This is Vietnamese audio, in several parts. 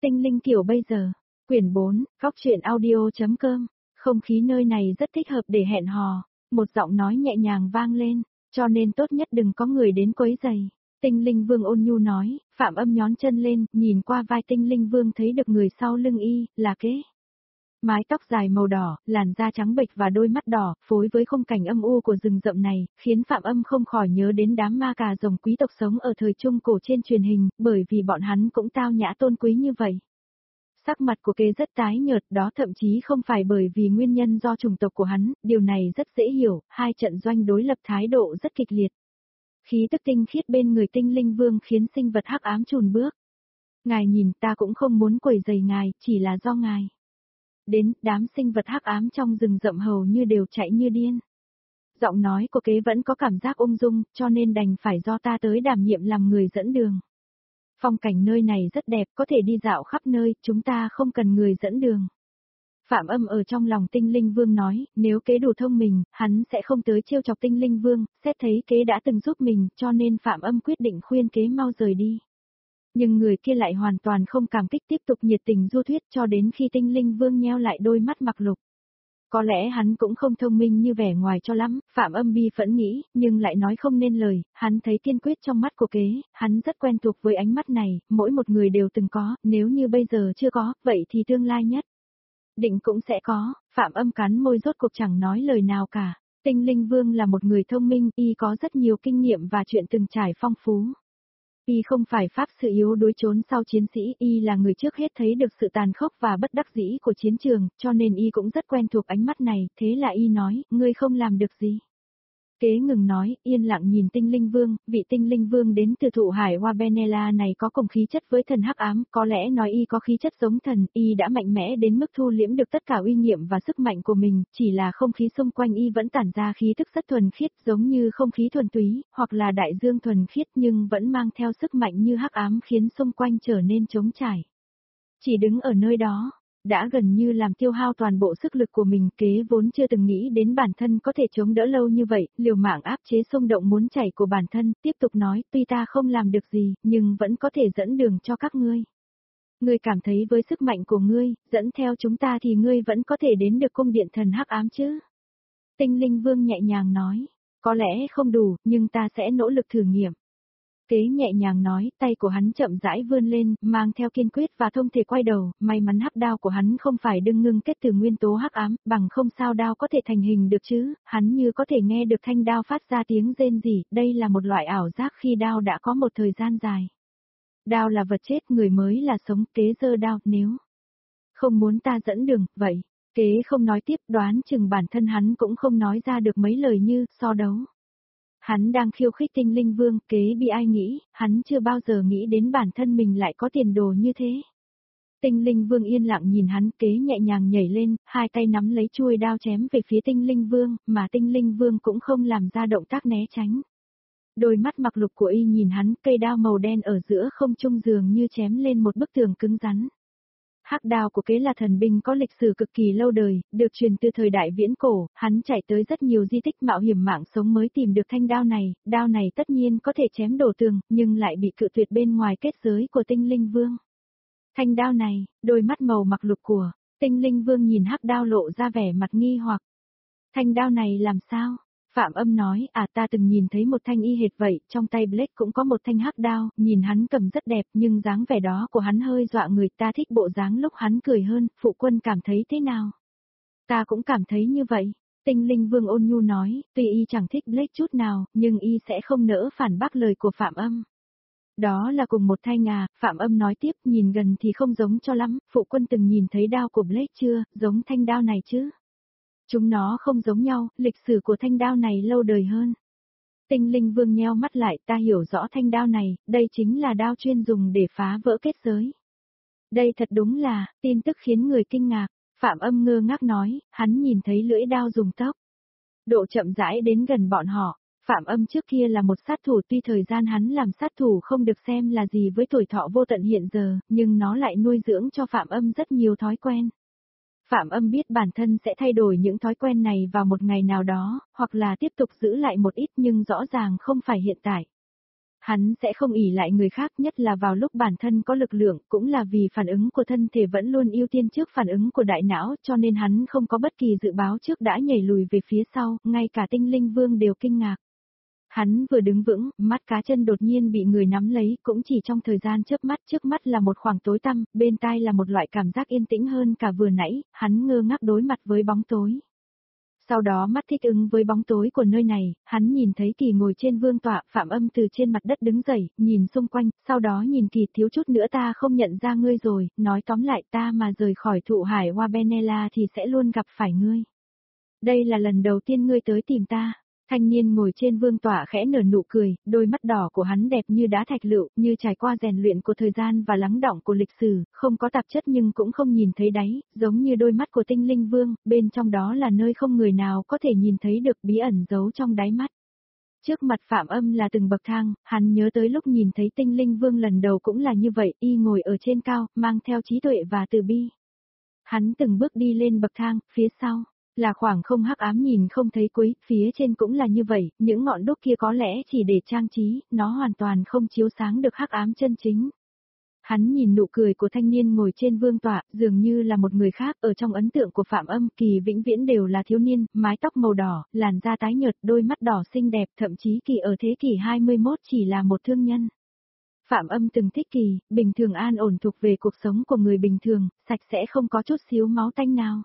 Tinh linh kiểu bây giờ. Quyển 4, Góc truyện audio.com. Không khí nơi này rất thích hợp để hẹn hò. Một giọng nói nhẹ nhàng vang lên, cho nên tốt nhất đừng có người đến quấy rầy. Tinh linh vương ôn nhu nói, Phạm Âm nhón chân lên, nhìn qua vai tinh linh vương thấy được người sau lưng y, là Kế. Mái tóc dài màu đỏ, làn da trắng bệch và đôi mắt đỏ, phối với khung cảnh âm u của rừng rậm này, khiến Phạm Âm không khỏi nhớ đến đám ma cà rồng quý tộc sống ở thời Trung Cổ trên truyền hình, bởi vì bọn hắn cũng tao nhã tôn quý như vậy. Sắc mặt của Kế rất tái nhợt, đó thậm chí không phải bởi vì nguyên nhân do chủng tộc của hắn, điều này rất dễ hiểu, hai trận doanh đối lập thái độ rất kịch liệt. Khí tức tinh khiết bên người tinh linh vương khiến sinh vật hắc ám chùn bước. Ngài nhìn, ta cũng không muốn quấy rầy ngài, chỉ là do ngài. Đến, đám sinh vật hắc ám trong rừng rậm hầu như đều chạy như điên. Giọng nói của Kế vẫn có cảm giác ung dung, cho nên đành phải do ta tới đảm nhiệm làm người dẫn đường. Phong cảnh nơi này rất đẹp, có thể đi dạo khắp nơi, chúng ta không cần người dẫn đường. Phạm Âm ở trong lòng tinh linh vương nói, nếu Kế đủ thông minh, hắn sẽ không tới trêu chọc tinh linh vương, xét thấy Kế đã từng giúp mình, cho nên Phạm Âm quyết định khuyên Kế mau rời đi. Nhưng người kia lại hoàn toàn không cảm kích, tiếp tục nhiệt tình du thuyết cho đến khi tinh linh vương nheo lại đôi mắt mặc lục. Có lẽ hắn cũng không thông minh như vẻ ngoài cho lắm, Phạm Âm bi phẫn nghĩ, nhưng lại nói không nên lời, hắn thấy kiên quyết trong mắt của Kế, hắn rất quen thuộc với ánh mắt này, mỗi một người đều từng có, nếu như bây giờ chưa có, vậy thì tương lai nhất định cũng sẽ có. Phạm Âm cắn môi rốt cuộc chẳng nói lời nào cả. Tinh linh vương là một người thông minh, y có rất nhiều kinh nghiệm và chuyện từng trải phong phú. Y không phải pháp sư yếu đuối trốn sau chiến sĩ, y là người trước hết thấy được sự tàn khốc và bất đắc dĩ của chiến trường, cho nên y cũng rất quen thuộc ánh mắt này, thế là y nói, ngươi không làm được gì. Kế ngừng nói, yên lặng nhìn tinh linh vương, vị tinh linh vương đến từ thụ hải hoa Benella này có cùng khí chất với thần hắc ám, có lẽ nói y có khí chất giống thần, y đã mạnh mẽ đến mức thu liễm được tất cả uy nghiệm và sức mạnh của mình, chỉ là không khí xung quanh y vẫn tản ra khí tức rất thuần khiết, giống như không khí thuần túy, hoặc là đại dương thuần khiết nhưng vẫn mang theo sức mạnh như hắc ám khiến xung quanh trở nên trống trải. Chỉ đứng ở nơi đó, đã gần như làm tiêu hao toàn bộ sức lực của mình. Kế vốn chưa từng nghĩ đến bản thân có thể chống đỡ lâu như vậy, liều mạng áp chế xung động muốn chảy của bản thân, tiếp tục nói, tuy ta không làm được gì, nhưng vẫn có thể dẫn đường cho các ngươi. Ngươi cảm thấy với sức mạnh của ngươi, dẫn theo chúng ta thì ngươi vẫn có thể đến được cung điện thần hắc ám chứ? Tinh linh vương nhẹ nhàng nói, có lẽ không đủ, nhưng ta sẽ nỗ lực thử nghiệm. Kế nhẹ nhàng nói, tay của hắn chậm rãi vươn lên, mang theo kiên quyết và thông thể quay đầu, may mắn hắc đao của hắn không phải đương ngưng kết từ nguyên tố hắc ám, bằng không sao đao có thể thành hình được chứ, hắn như có thể nghe được thanh đao phát ra tiếng rên rỉ, đây là một loại ảo giác khi đao đã có một thời gian dài. Đao là vật chết, người mới là sống. Kế giơ đao, nếu không muốn ta dẫn đường, vậy. Kế không nói tiếp, đoán chừng bản thân hắn cũng không nói ra được mấy lời như, so đấu. Hắn đang khiêu khích tinh linh vương, Kế bị ai nghĩ, hắn chưa bao giờ nghĩ đến bản thân mình lại có tiền đồ như thế. Tinh linh vương yên lặng nhìn hắn, Kế nhẹ nhàng nhảy lên, hai tay nắm lấy chuôi đao chém về phía tinh linh vương, mà tinh linh vương cũng không làm ra động tác né tránh. Đôi mắt mặc lục của y nhìn hắn, cây đao màu đen ở giữa không trung dường như chém lên một bức tường cứng rắn. Hắc đao của Kế là thần binh có lịch sử cực kỳ lâu đời, được truyền từ thời đại viễn cổ, hắn chạy tới rất nhiều di tích mạo hiểm mạng sống mới tìm được thanh đao này tất nhiên có thể chém đổ tường, nhưng lại bị cự tuyệt bên ngoài kết giới của tinh linh vương. Thanh đao này, đôi mắt màu mặc lục của tinh linh vương nhìn hắc đao lộ ra vẻ mặt nghi hoặc. Thanh đao này làm sao? Phạm Âm nói, ta từng nhìn thấy một thanh y hệt vậy, trong tay Blake cũng có một thanh hắc đao, nhìn hắn cầm rất đẹp, nhưng dáng vẻ đó của hắn hơi dọa người, ta thích bộ dáng lúc hắn cười hơn, phụ quân cảm thấy thế nào? Ta cũng cảm thấy như vậy. Tinh linh vương ôn nhu nói, tuy y chẳng thích Blake chút nào, nhưng y sẽ không nỡ phản bác lời của Phạm Âm. Đó là cùng một thanh Phạm Âm nói tiếp, nhìn gần thì không giống cho lắm, phụ quân từng nhìn thấy đao của Blake chưa, giống thanh đao này chứ? Chúng nó không giống nhau, lịch sử của thanh đao này lâu đời hơn. Tinh linh vương nheo mắt lại, ta hiểu rõ thanh đao này, đây chính là đao chuyên dùng để phá vỡ kết giới. Đây thật đúng là, tin tức khiến người kinh ngạc. Phạm Âm ngơ ngác nói, hắn nhìn thấy lưỡi đao dùng tốc độ chậm rãi đến gần bọn họ. Phạm Âm trước kia là một sát thủ, tuy thời gian hắn làm sát thủ không được xem là gì với tuổi thọ vô tận hiện giờ, nhưng nó lại nuôi dưỡng cho Phạm Âm rất nhiều thói quen. Phạm Âm biết bản thân sẽ thay đổi những thói quen này vào một ngày nào đó, hoặc là tiếp tục giữ lại một ít nhưng rõ ràng không phải hiện tại. Hắn sẽ không ỷ lại người khác, nhất là vào lúc bản thân có lực lượng, cũng là vì phản ứng của thân thể vẫn luôn ưu tiên trước phản ứng của đại não, cho nên hắn không có bất kỳ dự báo trước đã nhảy lùi về phía sau, ngay cả Tinh Linh Vương đều kinh ngạc. Hắn vừa đứng vững, mắt cá chân đột nhiên bị người nắm lấy, cũng chỉ trong thời gian chớp mắt, trước mắt là một khoảng tối tăm, bên tai là một loại cảm giác yên tĩnh hơn cả vừa nãy, hắn ngơ ngác đối mặt với bóng tối. Sau đó mắt thích ứng với bóng tối của nơi này, hắn nhìn thấy Kỳ ngồi trên vương tọa, Phạm Âm từ trên mặt đất đứng dậy, nhìn xung quanh, sau đó nhìn Kỳ, thiếu chút nữa ta không nhận ra ngươi rồi, nói tóm lại ta mà rời khỏi thụ hải Hoa Benella thì sẽ luôn gặp phải ngươi. Đây là lần đầu tiên ngươi tới tìm ta. Thanh niên ngồi trên vương tọa khẽ nở nụ cười, đôi mắt đỏ của hắn đẹp như đá thạch lựu, như trải qua rèn luyện của thời gian và lắng đọng của lịch sử, không có tạp chất nhưng cũng không nhìn thấy đáy, giống như đôi mắt của Tinh Linh Vương, bên trong đó là nơi không người nào có thể nhìn thấy được bí ẩn giấu trong đáy mắt. Trước mặt Phạm Âm là từng bậc thang, hắn nhớ tới lúc nhìn thấy Tinh Linh Vương lần đầu cũng là như vậy, y ngồi ở trên cao, mang theo trí tuệ và từ bi. Hắn từng bước đi lên bậc thang, phía sau là khoảng không hắc ám nhìn không thấy cuối, phía trên cũng là như vậy, những ngọn đuốc kia có lẽ chỉ để trang trí, nó hoàn toàn không chiếu sáng được hắc ám chân chính. Hắn nhìn nụ cười của thanh niên ngồi trên vương tọa, dường như là một người khác, ở trong ấn tượng của Phạm Âm, Kỳ vĩnh viễn đều là thiếu niên, mái tóc màu đỏ, làn da tái nhợt, đôi mắt đỏ xinh đẹp, thậm chí Kỳ ở thế kỷ 21 chỉ là một thương nhân. Phạm Âm từng thích Kỳ, bình thường an ổn thuộc về cuộc sống của người bình thường, sạch sẽ không có chút xíu máu tanh nào.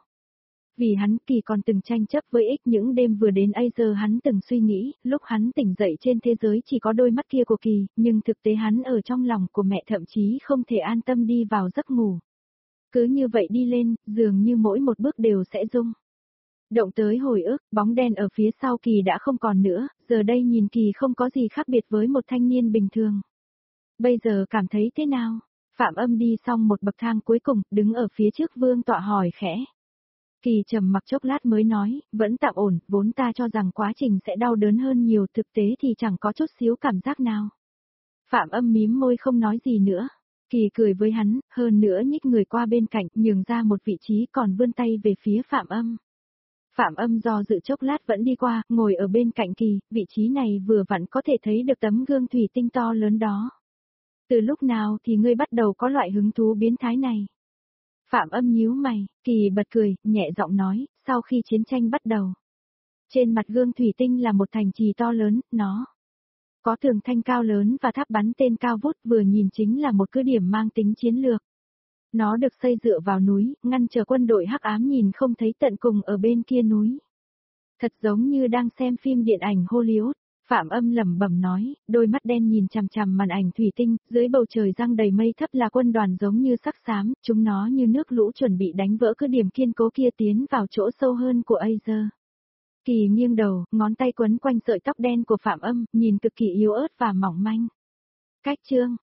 Vì hắn, Kỳ còn từng tranh chấp với ích những đêm vừa đến giờ hắn từng suy nghĩ, lúc hắn tỉnh dậy trên thế giới chỉ có đôi mắt kia của Kỳ, nhưng thực tế hắn ở trong lòng của mẹ thậm chí không thể an tâm đi vào giấc ngủ. Cứ như vậy đi lên, dường như mỗi một bước đều sẽ rung. Động tới hồi ức, bóng đen ở phía sau Kỳ đã không còn nữa, giờ đây nhìn Kỳ không có gì khác biệt với một thanh niên bình thường. Bây giờ cảm thấy thế nào? Phạm Âm đi xong một bậc thang cuối cùng, đứng ở phía trước vương tọa hỏi khẽ. Kỳ trầm mặc chốc lát mới nói, vẫn tạm ổn, vốn ta cho rằng quá trình sẽ đau đớn hơn nhiều, thực tế thì chẳng có chút xíu cảm giác nào. Phạm Âm mím môi không nói gì nữa. Kỳ cười với hắn, hơn nữa nhích người qua bên cạnh, nhường ra một vị trí còn vươn tay về phía Phạm Âm. Phạm Âm do dự chốc lát vẫn đi qua, ngồi ở bên cạnh Kỳ, vị trí này vừa vặn có thể thấy được tấm gương thủy tinh to lớn đó. Từ lúc nào thì ngươi bắt đầu có loại hứng thú biến thái này? Phạm Âm nhíu mày, Kỳ bật cười, nhẹ giọng nói, sau khi chiến tranh bắt đầu. Trên mặt gương thủy tinh là một thành trì to lớn, nó có tường thanh cao lớn và tháp bắn tên cao vút, vừa nhìn chính là một cứ điểm mang tính chiến lược. Nó được xây dựa vào núi, ngăn trở quân đội hắc ám nhìn không thấy tận cùng ở bên kia núi. Thật giống như đang xem phim điện ảnh Hollywood. Phạm Âm lẩm bẩm nói, đôi mắt đen nhìn chằm chằm màn ảnh thủy tinh, dưới bầu trời giăng đầy mây thấp là quân đoàn giống như sắc xám, chúng nó như nước lũ chuẩn bị đánh vỡ cứ điểm kiên cố kia tiến vào chỗ sâu hơn của Azer. Kỳ nghiêng đầu, ngón tay quấn quanh sợi tóc đen của Phạm Âm, nhìn cực kỳ yếu ớt và mỏng manh. Cách chương